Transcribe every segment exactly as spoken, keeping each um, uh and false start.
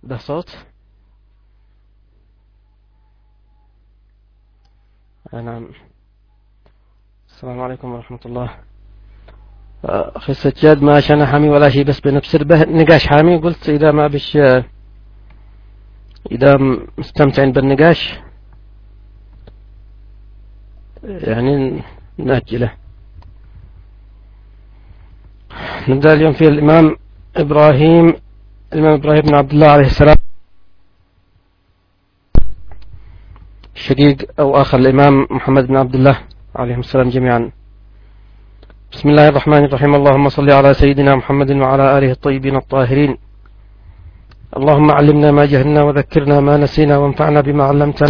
ده صوت. نعم. السلام عليكم ورحمة الله. أخي السجاد ما عشان حامي ولا شيء، بس بنبصر به نقاش حامي. قلت إذا ما بش إذا مستمتعين بالنقاش يعني نأجله. نبدأ اليوم في الإمام إبراهيم الإمام إبراهيم بن عبد الله عليه السلام، شقيق أو آخر الإمام محمد بن عبد الله عليهم السلام جميعا. بسم الله الرحمن الرحيم. اللهم صل على سيدنا محمد وعلى آله الطيبين الطاهرين. اللهم علمنا ما جهلنا وذكرنا ما نسينا وانفعنا بما علمتنا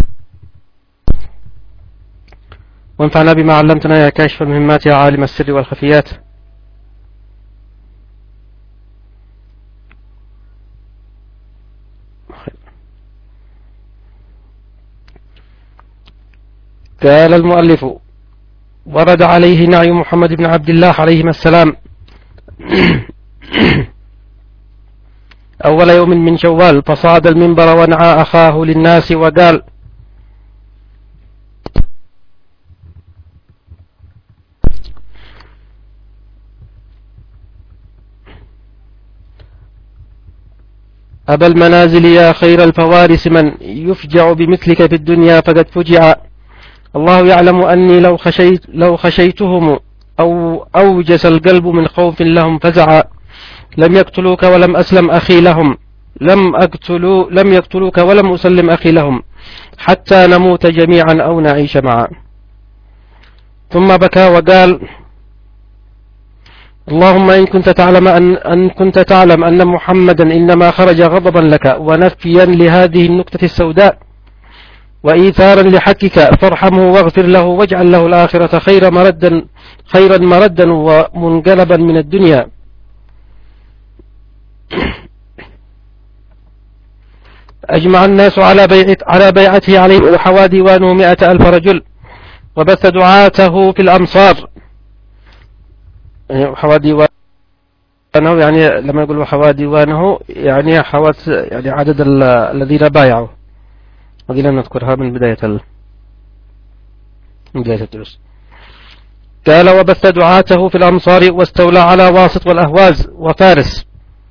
وانفعنا بما علمتنا يا كاشف المهمات يا عالم السر والخفيات. قال المؤلف: ورد عليه نعي محمد بن عبد الله عليهما السلام أول يوم من شوال، فصعد المنبر ونعى أخاه للناس وقال: أبا المنازل يا خير الفوارس، من يفجع بمثلك في الدنيا فقد فجع. الله يعلم أني لو خشيت لو خشيتهم أو أوجس القلب من خوف لهم فزعا. لم يقتلوك ولم أسلم أخي لهم لم أقتلوا لم يقتلوك ولم أسلم أخي لهم حتى نموت جميعا أو نعيش معا. ثم بكى وقال: اللهم إن كنت تعلم أن, أن كنت تعلم أن محمدا إنما خرج غضبا لك ونفيا لهذه النكتة السوداء وإيثارا لحقك، فارحمه واغفر له واجعل له الآخرة خير مردا خيرا مردا ومنقلبا من الدنيا. أجمع الناس على بيعة على بيعته عليه وحوى ديوانه مئة ألف رجل، وبث دعاته في الأمصار. حوى ديوانه يعني لما يقول حوى ديوانه يعني حوت يعني عدد الذين بايعوا. هذه لم نذكرها من بداية ال... من بداية الدروس. قال: وبث دعاته في الأمصار واستولى على واسط والأهواز وفارس.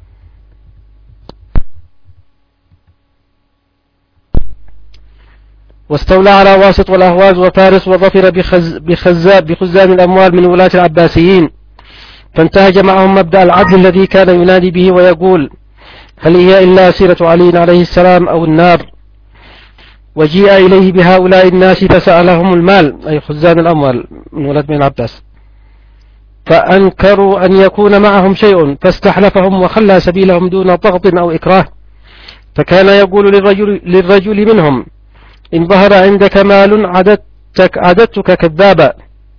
واستولى على واسط والأهواز وفارس وظفر بخز... بخزاب بخزان الأموال من ولاة العباسيين، فانتهج معهم مبدأ العدل الذي كان ينادي به ويقول: هل هي إلا سيرة علي عليه السلام أو النار؟ وجيء إليه بهؤلاء الناس فسألهم المال، أي خزان الأموال من ولد بن العباس، فأنكروا أن يكون معهم شيء، فاستحلفهم وخلى سبيلهم دون ضغط أو إكراه. فكان يقول للرجل, للرجل منهم: إن ظهر عندك مال عددتك, عددتك كذابا.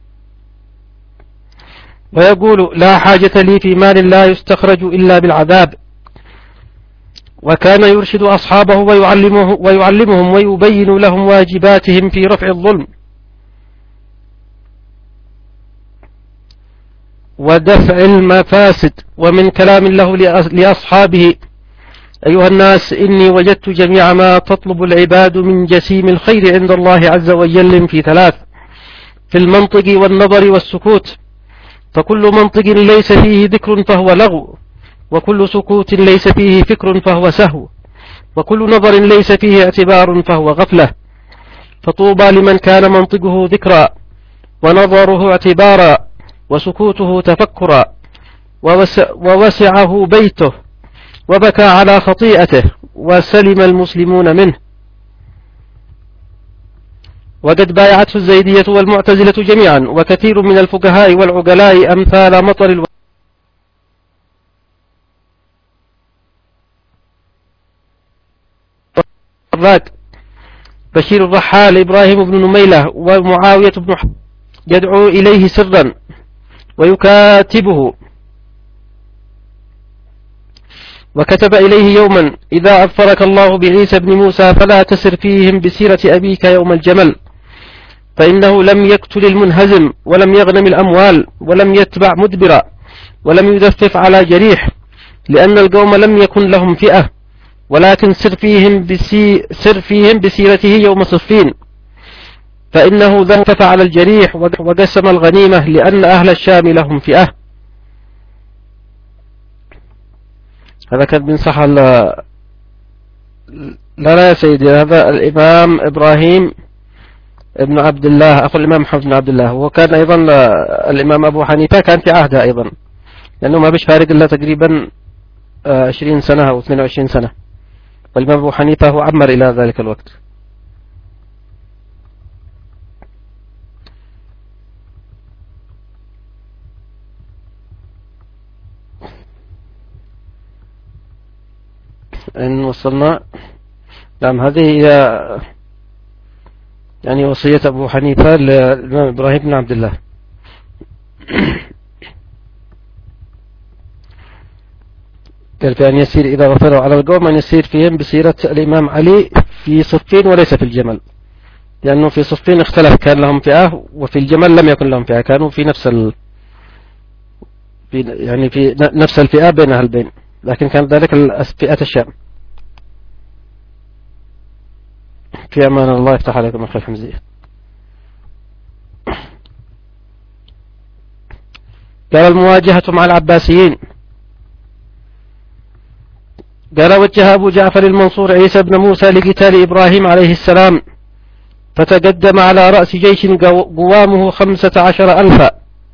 ويقول: لا حاجة لي في مال لا يستخرج إلا بالعذاب. وكان يرشد أصحابه ويعلمه ويعلمهم ويبين لهم واجباتهم في رفع الظلم ودفع المفاسد. ومن كلام له لأصحابه: أيها الناس، إني وجدت جميع ما تطلب العباد من جسيم الخير عند الله عز وجل في ثلاث: في المنطق والنظر والسكوت، فكل منطق ليس فيه ذكر فهو لغو، وكل سكوت ليس فيه فكر فهو سهو، وكل نظر ليس فيه اعتبار فهو غفلة. فطوبى لمن كان منطقه ذكرا ونظره اعتبارا وسكوته تفكرا ووسعه بيته وبكى على خطيئته وسلم المسلمون منه. وقد بايعته الزيدية والمعتزلة جميعا وكثير من الفقهاء والعقلاء أمثال مطر الو... بشير الرحال إبراهيم بن نميلة ومعاوية بن حب يدعو إليه سرا ويكاتبه. وكتب إليه يوما: إذا أظفرك الله بعيسى بن موسى فلا تسر فيهم بسيرة أبيك يوم الجمل، فإنه لم يقتل المنهزم ولم يغنم الأموال ولم يتبع مدبرا ولم يدفف على جريح، لأن القوم لم يكن لهم فئة ولكن سر فيهم, بسي سر فيهم بسيرته يوم صفين، فإنه ذهب فعل الجريح وقسم الغنيمة لأن أهل الشام لهم فئة. هذا كان من صح. لا لا يا سيدي، هذا الإمام إبراهيم ابن عبد الله أخو الإمام محمد بن عبد الله، وكان أيضا الإمام أبو حنيفة كان في عهده أيضا، لأنه ما بيش فارق إلا تقريبا عشرين سنة أو اثنين وعشرين سنة، والإمام أبو حنيفة هو عمر إلى ذلك الوقت. إن وصلنا. نعم، هذه هي يعني وصية أبو حنيفة للإمام إبراهيم بن عبد الله. قال في أن يسير إذا غفروا على القوم أن يسير فيهم بسيرة الإمام علي في صفين وليس في الجمل، لأنه في صفين اختلف، كان لهم فئة، وفي الجمل لم يكن لهم فئة، كانوا في نفس ال... في يعني في نفس الفئة بينها البين، لكن كان ذلك فئة الشام. في أمان الله، يفتح عليكم أخي الحمزية. قال المواجهة مع العباسيين. قال وجه أبو جعفر المنصور عيسى بن موسى لقتال إبراهيم عليه السلام، فتقدم على رأس جيش قوامه خمسة عشر ألفا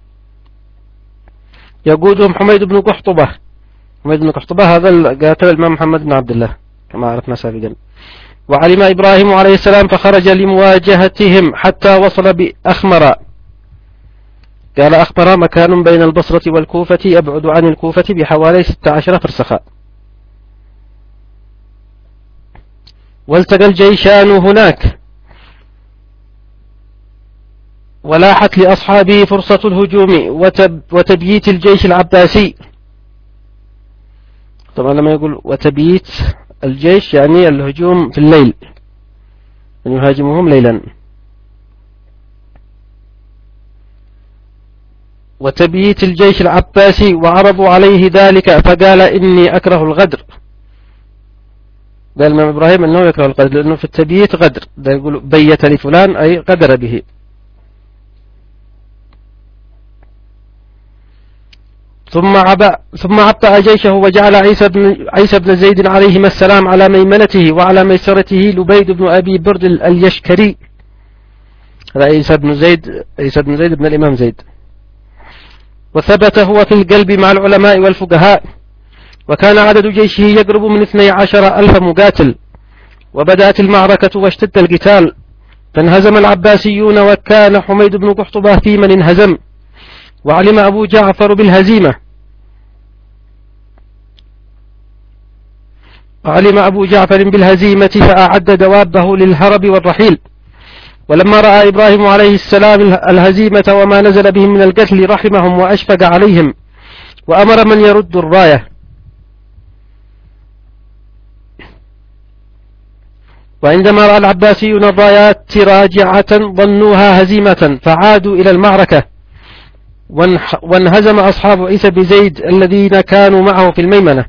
يقودهم حميد بن قحطبة. حميد بن قحطبة هذا قاتل الإمام محمد بن عبد الله كما عرفنا سابقا. وعلم إبراهيم عليه السلام فخرج لمواجهتهم حتى وصل بأخمر. قال أخمر مكان بين البصرة والكوفة يبعد عن الكوفة بحوالي ستة عشر فرسخا. والتقى الجيشان هناك، ولاحت لأصحابه فرصة الهجوم وتب وتبييت الجيش العباسي. طبعا لما يقول وتبييت الجيش يعني الهجوم في الليل، أن يهاجمهم ليلا. وتبييت الجيش العباسي، وعرضوا عليه ذلك فقال إني أكره الغدر. قال الإمام إبراهيم أنه يكره الغدر، لأنه في التبييت غدر، ده يقول بيت لفلان أي غدر به. ثم عبأ ثم عبأ جيشه وجعل عيسى بن عيسى بن زيد عليهما السلام على ميمنته، وعلى ميسرته لبيد بن أبي برد اليشكري. هذا عيسى بن زيد عيسى بن زيد بن الإمام زيد. وثبت هو في القلب مع العلماء والفقهاء، وكان عدد جيشه يقرب من اثني عشر ألف مقاتل. وبدأت المعركة واشتد القتال، فانهزم العباسيون، وكان حميد بن قحطبة في من انهزم. وعلم أبو جعفر بالهزيمة وعلم أبو جعفر بالهزيمة فأعد دوابه للهرب والرحيل. ولما رأى إبراهيم عليه السلام الهزيمة وما نزل بهم من القتل رحمهم وأشفق عليهم، وأمر من يرد الراية. وعندما رأى العباسيون الرايات راجعة ظنوها هزيمة، فعادوا إلى المعركة، وانهزم أصحاب عيسى بن زيد الذين كانوا معه في الميمنة.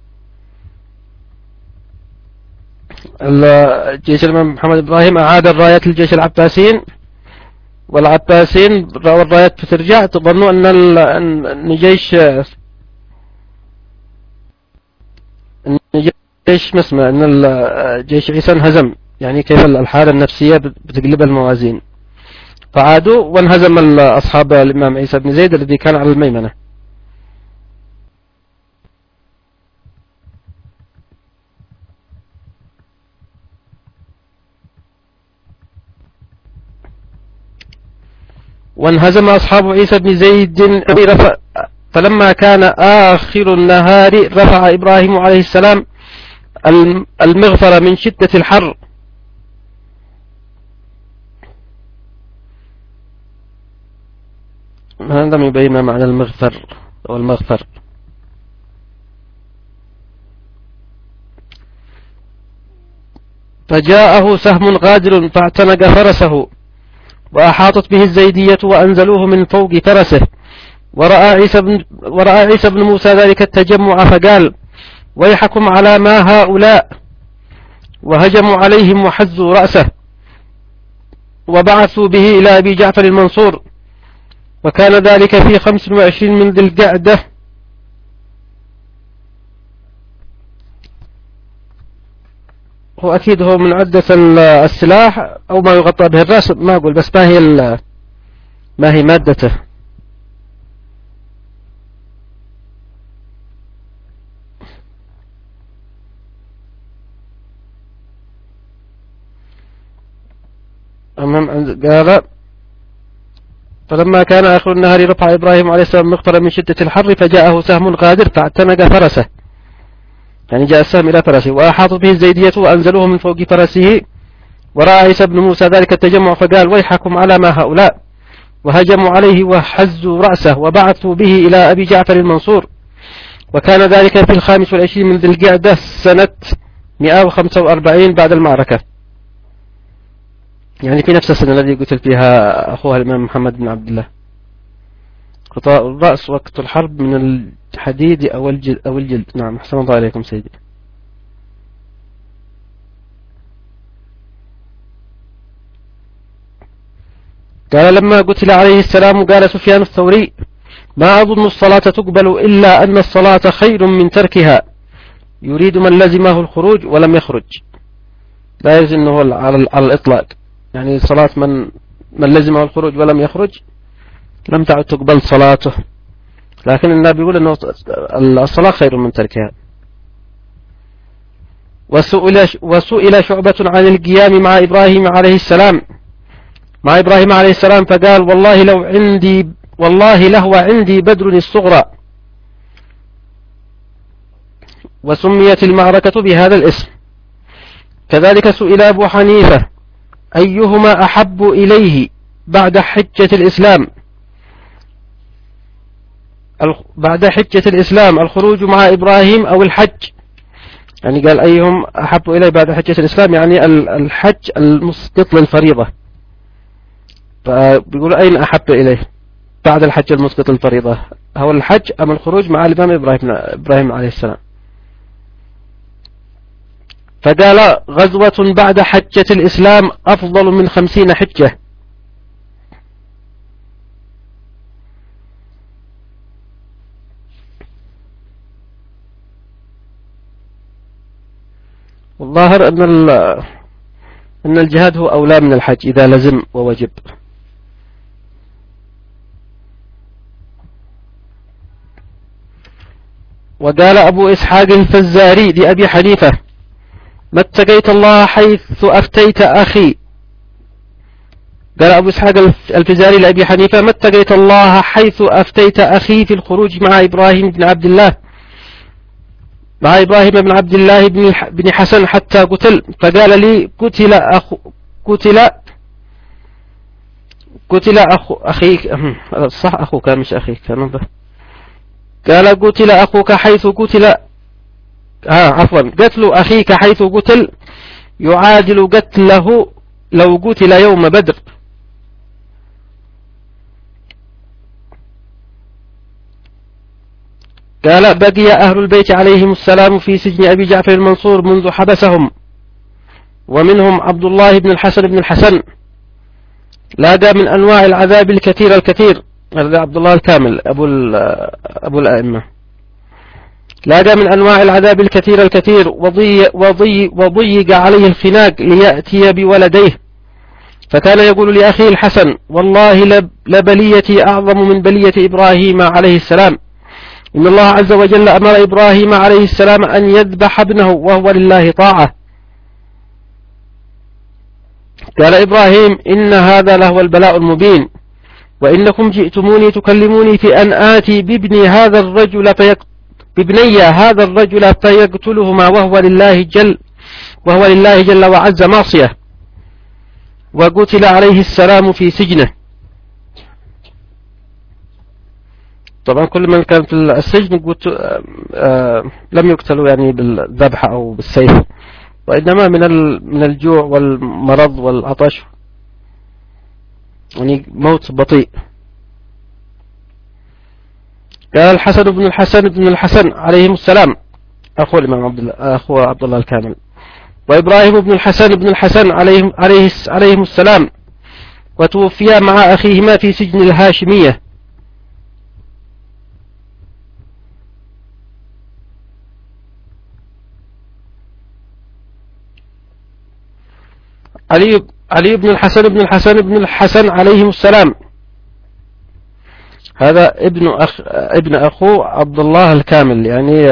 الجيش الإمام محمد إبراهيم أعاد الرايات للجيش العباسيين، والعباسيين رأوا الرايات بترجع، تظنوا أن الجيش الجيش مسمى أن الجيش عيسى انهزم، يعني كيف الحالة النفسية بتقلب الموازين. فعادوا وانهزم أصحاب الإمام عيسى بن زيد الذي كان على الميمنة. وانهزم أصحاب عيسى بن زيد، فلما كان آخر النهار رفع إبراهيم عليه السلام المغفر من شدة الحر، هذا يبين ما معنى المغفر أو المغفر. فجاءه سهم غادر فاعتنق فرسه، وأحاطت به الزيدية وأنزلوه من فوق فرسه. ورأى عيسى بن, ورأى عيسى بن موسى ذلك التجمع، فقال ويحكم على ما هؤلاء، وهجموا عليهم وحزوا رأسه وبعثوا به إلى أبي جعفر المنصور، وكان ذلك في خمس وعشرين من ذي القعدة. هو أكيد هو من عدة السلاح أو ما يغطى به الرأس، ما أقول، بس ما هي ما هي مادته. قال: فلما كان آخر النهار رفع إبراهيم عليه السلام مقترا من شدة الحر، فجاءه سهم غادر فاعتنق فرسه، يعني جاء السهم إلى فرسه، وأحاط به الزيدية وأنزلوه من فوق فرسه. ورأى عيسى بن موسى ذلك التجمع فقال: ويحكم على ما هؤلاء، وهجموا عليه وحزوا رأسه وبعثوا به إلى أبي جعفر المنصور، وكان ذلك في الخامس والعشرين من ذي القعدة سنة مئة وخمسة وأربعين بعد المعركة، يعني في نفس السنة الذي قتل فيها أخوها الإمام محمد بن عبد الله. قطاع الرأس وقت الحرب من الحديد أو الجلد, أو الجلد. نعم، أحسن الله عليكم سيدي. قال: لما قتل عليه السلام قال سفيان الثوري: ما أظن الصلاة تقبل إلا أن الصلاة خير من تركها، يريد من لزمه الخروج ولم يخرج. لا يجوز أنه على الإطلاق، يعني صلاة من من لزمه الخروج ولم يخرج لم تعد تقبل صلاته، لكن النبي يقول أنه الصلاة خير من تركها. وسئل وسئل شعبة عن القيام مع إبراهيم عليه السلام مع إبراهيم عليه السلام فقال: والله لو عندي والله لهو عندي بدر الصغرى. وسميت المعركة بهذا الاسم. كذلك سئل أبو حنيفة: أيهما أحب إليه بعد حجة الإسلام بعد حجة الإسلام الخروج مع إبراهيم أو الحج؟ يعني قال: أيهم أحب إليه بعد حجة الإسلام، يعني الحج المسقط للفريضة. فبيقول: أين أحب إليه بعد الحج المسقط للفريضة، هو الحج أم الخروج مع الإمام إبراهيم, إبراهيم عليه السلام؟ فقال: غزوة بعد حجة الإسلام أفضل من خمسين حجة. والظاهر أن أن الجهاد هو أولى من الحج إذا لزم ووجب. وقال أبو إسحاق الفزاري لأبي حنيفة: ما اتقيت الله حيث أفتيت أخي. قال أبو إسحاق الفزاري لأبي حنيفة: ما اتقيت الله حيث أفتيت أخي في الخروج مع إبراهيم بن عبد الله مع إبراهيم بن عبد الله بن حسن حتى قتل. فقال لي: قتل أخو قتل قتل أخو أخيك صح أخوك كان مش أخيك كان. قال: قتل أخوك حيث قتل آه عفوا قتل أخيك حيث قتل يعادل قتله لو قتل يوم بدر. قال: بقي أهل البيت عليهم السلام في سجن أبي جعفر المنصور منذ حبسهم، ومنهم عبد الله بن الحسن بن الحسن، لاقى من أنواع العذاب الكثير الكثير. هذا عبد الله الكامل أبو, أبو الأئمة. لاقى من أنواع العذاب الكثير الكثير وضي وضي وضيق عليه الخناق ليأتي بولديه، فكان يقول لأخيه الحسن: والله لبليتي أعظم من بلية إبراهيم عليه السلام، إن الله عز وجل أمر إبراهيم عليه السلام أن يذبح ابنه وهو لله طاعة. قال إبراهيم: إن هذا لهو البلاء المبين، وإنكم جئتموني تكلموني في أن آتي بابني هذا الرجل فيقتل بابني هذا الرجل فيقتلهما وهو لله جل وهو لله جل وعز معصية. وقتل عليه السلام في سجنه. طبعا كل من كان في السجن قلت آه لم يقتلوا يعني بالذبح أو بالسيف، وإنما من من الجوع والمرض والعطش، يعني موت بطيء. قال الحسن بن الحسن بن الحسن عليهم السلام: أخو الإمام عبد الله أخو عبد الله الكامل. وإبراهيم بن الحسن بن الحسن عليهم عليه عليهم السلام، وتوفيا مع أخيهما في سجن الهاشمية. علي علي بن الحسن بن الحسن بن الحسن عليهم السلام، هذا ابن أخ ابن أخو عبد الله الكامل، يعني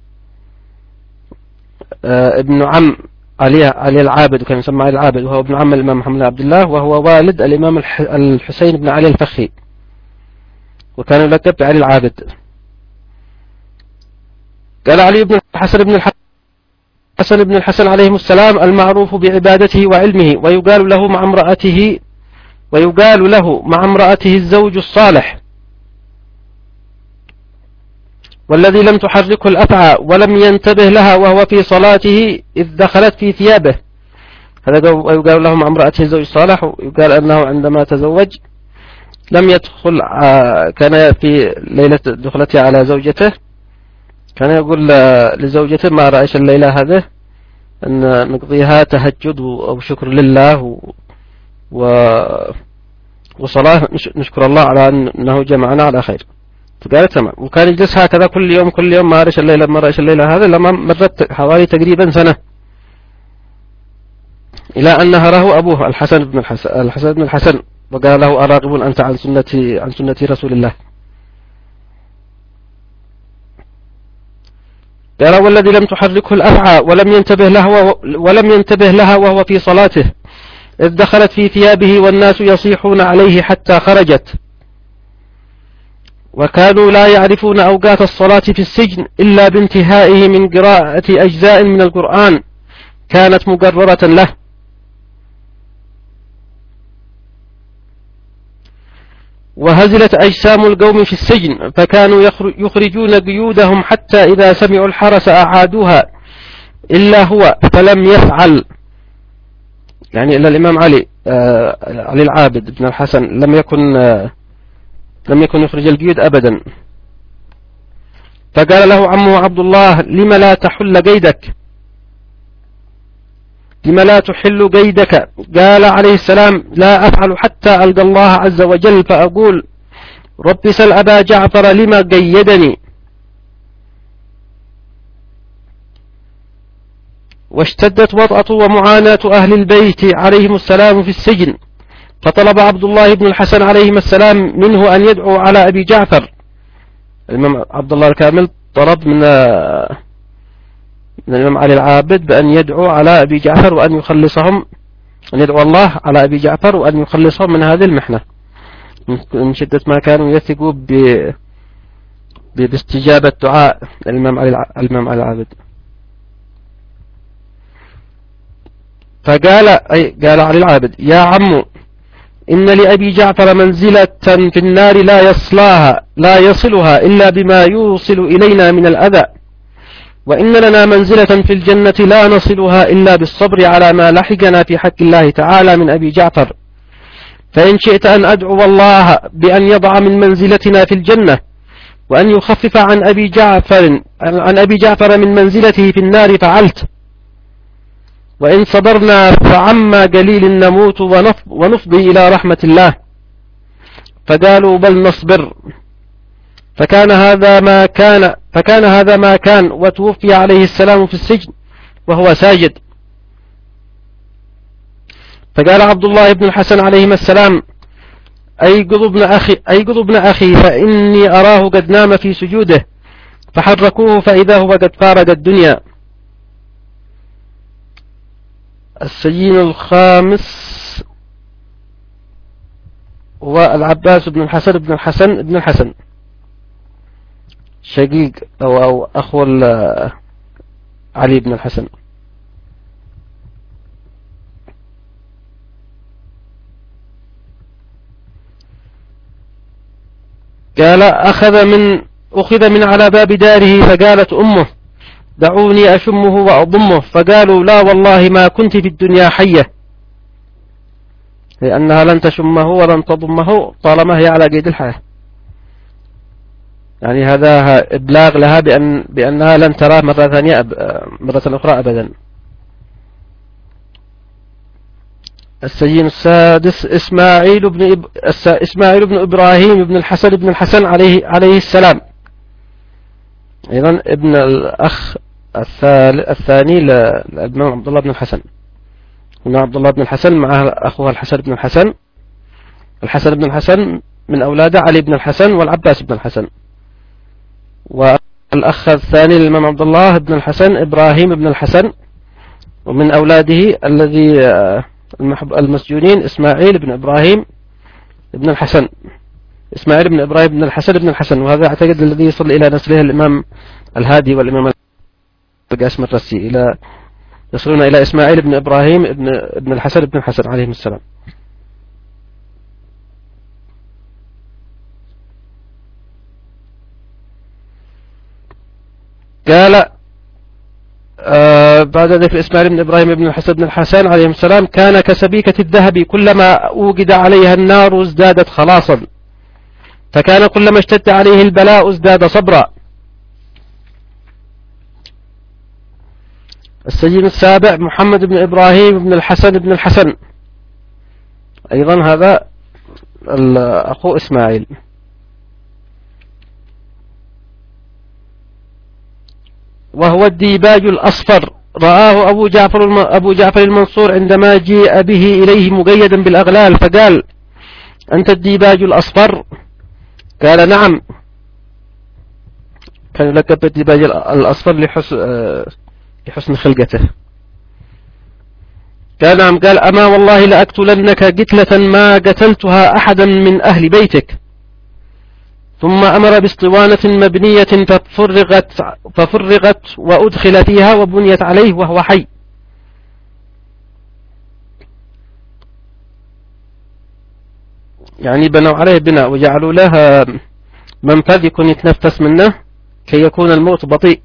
ابن عم علي علي العابد، وكان يسمى علي العابد، وهو ابن عم الإمام محمد بن عبد الله، وهو والد الإمام الحسين بن علي الفخي، وكان يلقب بعلي العابد. قال علي بن الحسن بن الحسن بن الحسن عليهم السلام المعروف بعبادته وعلمه، ويقال له مع امرأته ويقال له مع امرأته الزوج الصالح، والذي لم تحركه الأفعى ولم ينتبه لها وهو في صلاته إذ دخلت في ثيابه. هذا يقال له مع امرأته الزوج الصالح. ويقال أنه عندما تزوج لم يدخل، كان في ليلة دخلته على زوجته كان يقول لزوجته ما رأيش الليلة هذه أن نقضيها تهجد أو شكر لله وصلاة نشكر الله على أنه جمعنا على خير. فقالت تمام. وكان يجلس هكذا كل يوم كل يوم ما رأيش الليلة ما رأيش الليلة هذا، لما مرت حوالي تقريبا سنة، إلى أن نهره أبوه الحسن بن الحسن الحسن بن الحسن وقال له أراغب أنت عن سنة عن سنة رسول الله. قال والذي لم تحركه الأفعى ولم ينتبه له ولم ينتبه لها وهو في صلاته إذ دخلت في ثيابه والناس يصيحون عليه حتى خرجت، وكانوا لا يعرفون أوقات الصلاة في السجن إلا بانتهائه من قراءة أجزاء من القرآن كانت مقررة له. وهزلت أجسام القوم في السجن، فكانوا يخرجون قيودهم حتى إذا سمعوا الحرس أعادوها إلا هو فلم يفعل، يعني إلا الإمام علي آه علي العابد بن الحسن لم يكن آه لم يكن يخرج القيود أبدا. فقال له عمه عبد الله لم لا تحل قيدك لم لا تحل قيدك؟ قال عليه السلام لا أفعل حتى ألقى الله عز وجل فأقول رب سل أبا جعفر لما قيدني. واشتدت وطأة ومعاناة أهل البيت عليهم السلام في السجن، فطلب عبد الله بن الحسن عليهم السلام منه أن يدعو على أبي جعفر. الإمام عبد الله الكامل طلب من من الإمام علي العابد بأن يدعو على أبي جعفر وأن يخلصهم، أن يدعو الله على أبي جعفر وأن يخلصهم من هذه المحنة، من شدة ما كانوا يثقوا باستجابة دعاء الإمام علي الإمام علي العابد. فقال أي قال علي العابد يا عم إن لأبي جعفر منزلة في النار لا يصلاها لا يصلها إلا بما يوصل إلينا من الأذى، وإن لنا منزلة في الجنة لا نصلها إلا بالصبر على ما لحقنا في حق الله تعالى من أبي جعفر، فإن شئت أن أدعو الله بأن يضع من منزلتنا في الجنة وأن يخفف عن أبي جعفر عن أبي جعفر من منزلته في النار فعلت، وإن صبرنا فعما قليل نموت ونفضي إلى رحمة الله. فقالوا بل نصبر. فكان هذا ما كان فكان هذا ما كان وتوفي عليه السلام في السجن وهو ساجد. فقال عبد الله بن الحسن عليهما السلام أيقظ ابن أخي أيقظ ابن أخي فإني أراه قد نام في سجوده، فحركوه فإذا هو قد فارق الدنيا. السجين الخامس هو العباس بن الحسن بن الحسن بن الحسن شقيق أو, أو أخو علي بن الحسن. قال أخذ من أخذ من على باب داره، فقالت أمه دعوني أشمه وأضمه، فقالوا لا والله ما كنت في الدنيا حية، لأنها لن تشمه ولن تضمه طالما هي على قيد الحياة. يعني هذا إبلاغ لها بأن بأنها لن تراه مرة ثانية مرة أخرى أبدا. السجين السادس إسماعيل بن إب... إسماعيل بن إبراهيم بن الحسن بن الحسن عليه عليه السلام، أيضا ابن الأخ الثالث الثاني للإمام عبد الله بن الحسن. هنا عبد الله بن الحسن مع أخوه الحسن بن الحسن. الحسن بن الحسن من أولاده علي بن الحسن والعباس بن الحسن. والأخ الثاني للإمام عبد الله بن الحسن إبراهيم بن الحسن، ومن أولاده الذي المسجونين إسماعيل بن إبراهيم بن الحسن، إسماعيل بن إبراهيم بن الحسن بن الحسن. وهذا أعتقد الذي يصل إلى نسله الإمام الهادي والإمام القاسم الرسي، إلى يصلون إلى إسماعيل بن إبراهيم بن ابن الحسن بن الحسن عليهم السلام. قال آه بعد ذلك إسماعيل بن إبراهيم بن الحسن بن الحسن عليهم السلام كان كسبيكة الذهب، كلما أوقد عليها النار ازدادت خلاصا، فكان كلما اشتد عليه البلاء ازداد صبرا. السجين السابع محمد بن إبراهيم بن الحسن بن الحسن، أيضا هذا أخو إسماعيل. وهو الديباج الأصفر، رآه أبو جعفر أبو جعفر المنصور عندما جيء به إليه مقيدا بالأغلال، فقال: أنت الديباج الأصفر؟ قال: نعم. كان يلقب بالديباج الأصفر لحسن, لحسن خلقته. قال: نعم. قال: أما والله لأقتلنك قتلة ما قتلتها أحدا من أهل بيتك. ثم أمر باسطوانة مبنية ففرغت, ففرغت وأدخل فيها وبنيت عليه وهو حي. يعني بنوا عليه بناء وجعلوا له منفذ يكون يتنفس منه كي يكون الموت بطيء.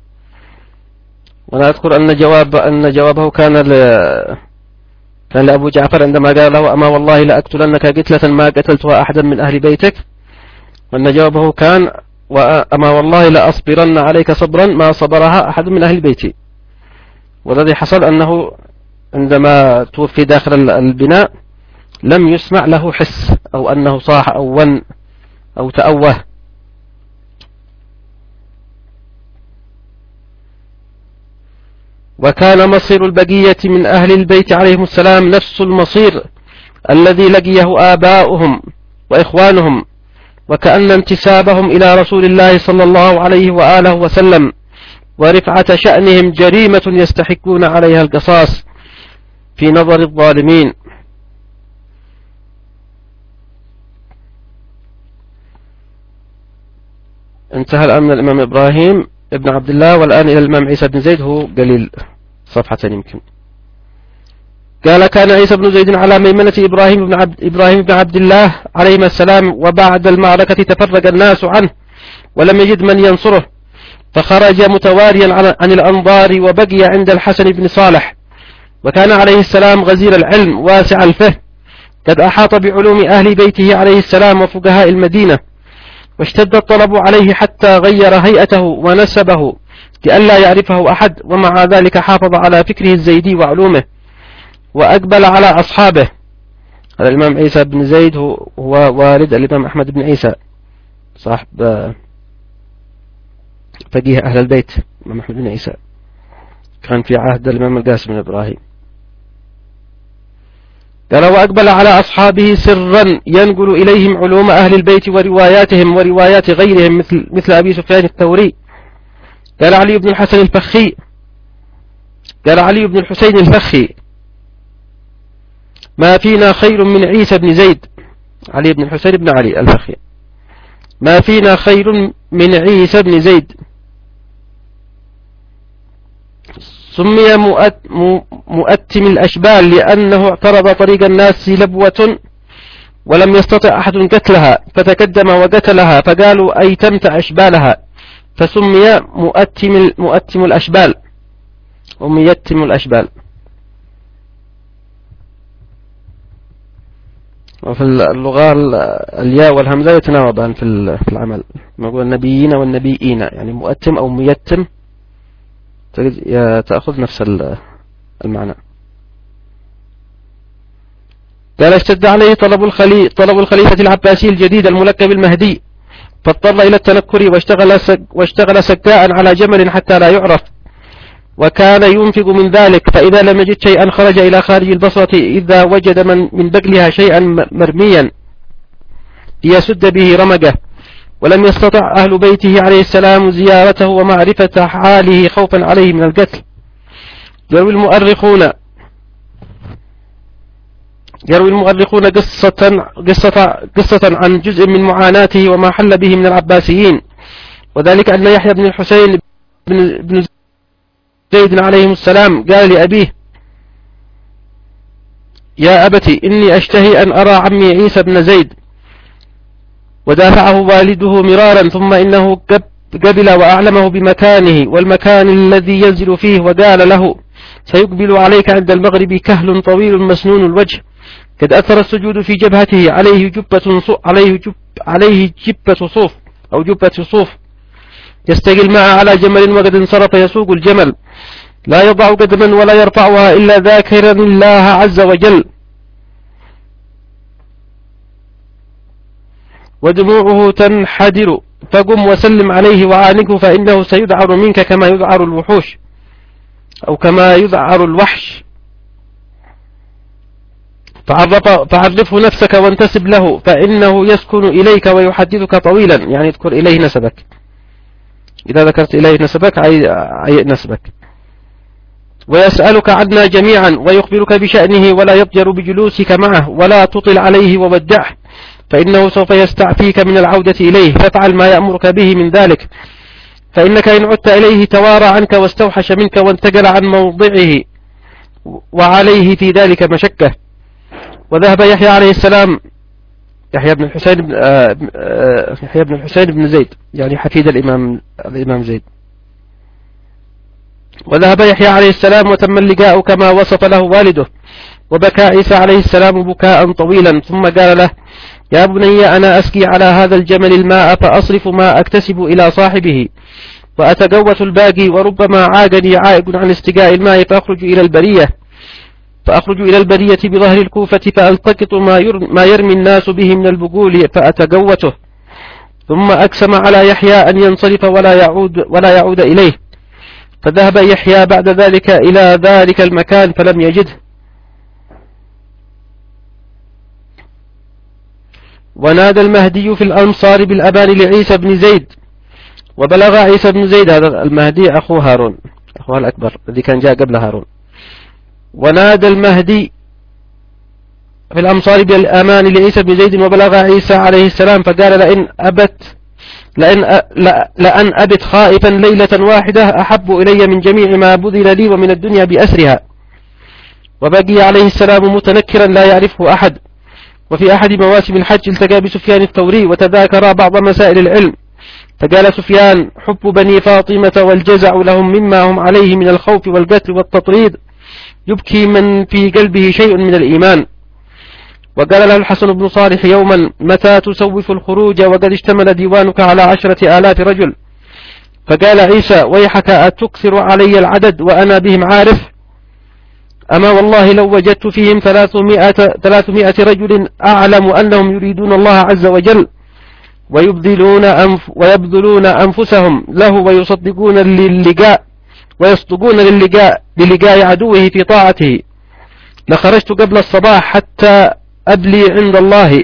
وأنا أذكر أن جواب أن جوابه كان ل كان لأبو جعفر عندما قال له: أما والله لأقتلنك قتلة ما قتلتها أحدا من أهل بيتك. وأن جوابه كان: وأما والله لأصبرن عليك صبرا ما صبرها أحد من أهل بيتي. والذي حصل أنه عندما توفي داخل البناء لم يسمع له حس، أو أنه صاح أو ون أو تأوه. وكان مصير البقية من أهل البيت عليهم السلام نفس المصير الذي لقيه آباؤهم وإخوانهم، وكأن انتسابهم إلى رسول الله صلى الله عليه وآله وسلم ورفعة شأنهم جريمة يستحقون عليها القصاص في نظر الظالمين. انتهى الآن من الإمام إبراهيم ابن عبد الله، والآن إلى الإمام عيسى بن زيد، هو قليل صفحة يمكن. قال: كان عيسى بن زيد على ميمنة إبراهيم بن عبد, إبراهيم بن عبد الله عليهما السلام، وبعد المعركة تفرق الناس عنه ولم يجد من ينصره، فخرج متواريا عن الأنظار وبقي عند الحسن بن صالح. وكان عليه السلام غزير العلم واسع الفهم، قد أحاط بعلوم أهل بيته عليه السلام وفقهاء المدينة، واشتد الطلب عليه حتى غير هيئته ونسبه لئلا يعرفه أحد، ومع ذلك حافظ على فكره الزيدي وعلومه وأقبل على أصحابه. هذا الإمام عيسى بن زيد هو والد الإمام أحمد بن عيسى صاحب فقيه أهل البيت. الإمام أحمد بن عيسى كان في عهد الإمام القاسم بن إبراهيم. قال: وأقبل على أصحابه سرا ينقل إليهم علوم أهل البيت ورواياتهم وروايات غيرهم مثل, مثل أبي سفيان الثوري. قال علي بن الحسن الفخي قال علي بن الحسين الفخي: ما فينا خير من عيسى بن زيد. علي بن الحسين بن علي الفخي: ما فينا خير من عيسى بن زيد. سمي مؤتم الأشبال لأنه اعترض طريق الناس لبوة ولم يستطع أحد قتلها، فتقدم وقتلها، فقالوا: أيتمت أشبالها، فسمي مؤتم, مؤتم الأشبال وميتم الأشبال. وفي اللغة الياء والهمزة يتناوبان في العمل، نقول النبيين والنبيين، يعني مؤتم أو ميتم تأخذ نفس المعنى. قال اشتد عليه طلب الخلي طلب الخليفة العباسي الجديد الملقب المهدي، فاضطر إلى التنكر واشتغل واشتغل سكاء على جمل حتى لا يعرف، وكان ينفق من ذلك، فإذا لم يجد شيئا خرج إلى خارج البصرة إذا وجد من, من بقلها شيئا مرميا ليسد به رمقه، ولم يستطع أهل بيته عليه السلام زيارته ومعرفة حاله خوفا عليه من القتل. يروي المؤرخون يروي المؤرخون قصة, قصة, قصة عن جزء من معاناته وما حل به من العباسيين، وذلك أن يحيى بن الحسين بن زيد عليهم السلام قال لأبيه: يا أبتي إني أشتهي أن أرى عمي عيسى بن زيد، ودافعه والده مرارا، ثم إنه قبل وأعلمه بمكانه والمكان الذي ينزل فيه، وقال له: سيقبل عليك عند المغرب كهل طويل مسنون الوجه، قد أثر السجود في جبهته، عليه جبة عليه جب عليه جبة صوف أو جبة صوف، يستقي الماء على جمل، وقد انصرف يسوق الجمل، لا يضع قدما ولا يرفعها إلا ذاكرا الله عز وجل، ودموعه تنحدر، فقم وسلم عليه وعانقه، فإنه سيذعر منك كما يذعر الوحوش أو كما يذعر الوحش، فعرف فعرفه نفسك وانتسب له، فإنه يسكن إليك ويحدثك طويلا، يعني اذكر إليه نسبك، إذا ذكرت إليه نسبك عي نسبك، ويسألك عنا جميعا ويخبرك بشأنه، ولا يضجر بجلوسك معه، ولا تطل عليه وودعه، فإنه سوف يستعفيك من العودة إليه، فافعل ما يأمرك به من ذلك، فإنك إن عدت إليه توارى عنك واستوحش منك وانتقل عن موضعه، وعليه في ذلك مشكة. وذهب يحيى عليه السلام يحيى بن الحسين بن آه آه يحيى بن الحسين بن زيد، يعني حفيد الإمام الإمام زيد. وذهب يحيى عليه السلام وتم اللقاء كما وصف له والده، وبكى عيسى عليه السلام بكاء طويلا، ثم قال له: يا بني أنا أسقي على هذا الجمل الماء، فأصرف ما أكتسب إلى صاحبه، وأتقوت الباقي، وربما عاقني عائق عن استقاء الماء، فأخرج إلى البرية فأخرج إلى البرية بظهر الكوفة، فألتقط ما يرمي الناس به من البقول فأتقوته، ثم أقسم على يحيى أن ينصرف ولا يعود, ولا يعود إليه، فذهب يحيى بعد ذلك إلى ذلك المكان فلم يجده، ونادى المهدي في الأمصار بالأبان لعيسى بن زيد، وبلغ عيسى بن زيد، هذا المهدي أخو هارون أخوه الأكبر الذي كان جاء قبل هارون، ونادى المهدي في الأمصار بالأمان لعيسى بن زيد، وبلغ عيسى عليه السلام، فقال: لئن أبت لأن, أ... لأن أبت خائفا ليلة واحدة أحب إلي من جميع ما بذل لي ومن الدنيا بأسرها. وبقي عليه السلام متنكرا لا يعرفه أحد. وفي أحد مواسم الحج التقى بسفيان الثوري وتذاكرا بعض مسائل العلم، فقال سفيان: حب بني فاطمة والجزع لهم مما هم عليه من الخوف والقتل والتطريد يبكي من في قلبه شيء من الإيمان. وقال له الحسن بن صالح يوما: متى تسوف الخروج وقد اشتمل ديوانك على عشرة آلاف رجل؟ فقال عيسى: ويحك أتكثر علي العدد وأنا بهم عارف؟ أما والله لو وجدت فيهم ثلاثمائة, ثلاثمائة رجل أعلم أنهم يريدون الله عز وجل ويبذلون, أنف ويبذلون أنفسهم له ويصدقون للقاء ويصدقون للقاء, للقاء عدوه في طاعته، لخرجت قبل الصباح حتى أبلي عند الله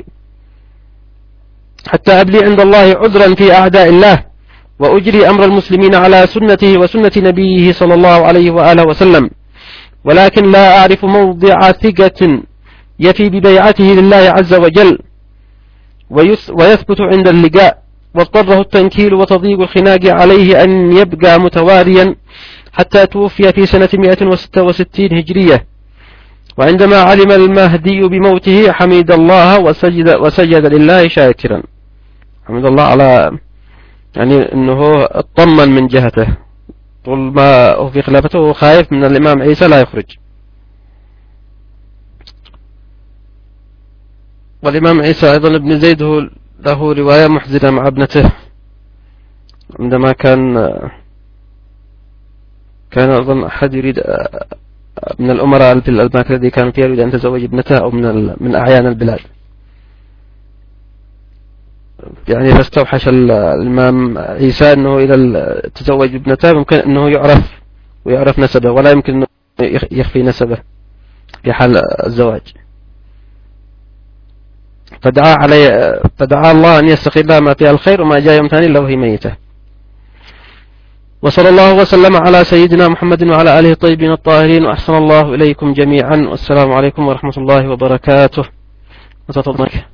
حتى أبلي عند الله عذرا في أعداء الله، وأجري أمر المسلمين على سنته وسنة نبيه صلى الله عليه وآله وسلم، ولكن لا أعرف موضع ثقة يفي ببيعته لله عز وجل ويثبت عند اللقاء. واضطره التنكيل وتضييق الخناق عليه أن يبقى متواريا حتى توفي في سنة مئة وستة وستين هجرية. وعندما علم المهدي بموته حمد الله وسجد, وسجد لله شاكرا. حمد الله على يعني أنه اطمن من جهته، طول ما هو في خلافته خايف من الإمام عيسى لا يخرج. والإمام عيسى أيضا ابن زيد له رواية محزنة مع ابنته عندما كان كان أظن أحد يريد من الأمراء في المملكة الذي كان فيها يريد أن تزوج ابنته أو من من أعيان البلاد، يعني فاستوحش الإمام عيسى أنه إذا تزوج ابنته ممكن أنه يعرف ويعرف نسبه، ولا يمكن أنه يخفي نسبه في حال الزواج. فدعا عليه فدعا الله أن يستغل ما فيها الخير وما جاء يوم ثاني إلا وهي ميتة. وصلى الله وسلم على سيدنا محمد وعلى آله الطيبين الطاهرين، وأحسن الله إليكم جميعا، والسلام عليكم ورحمة الله وبركاته.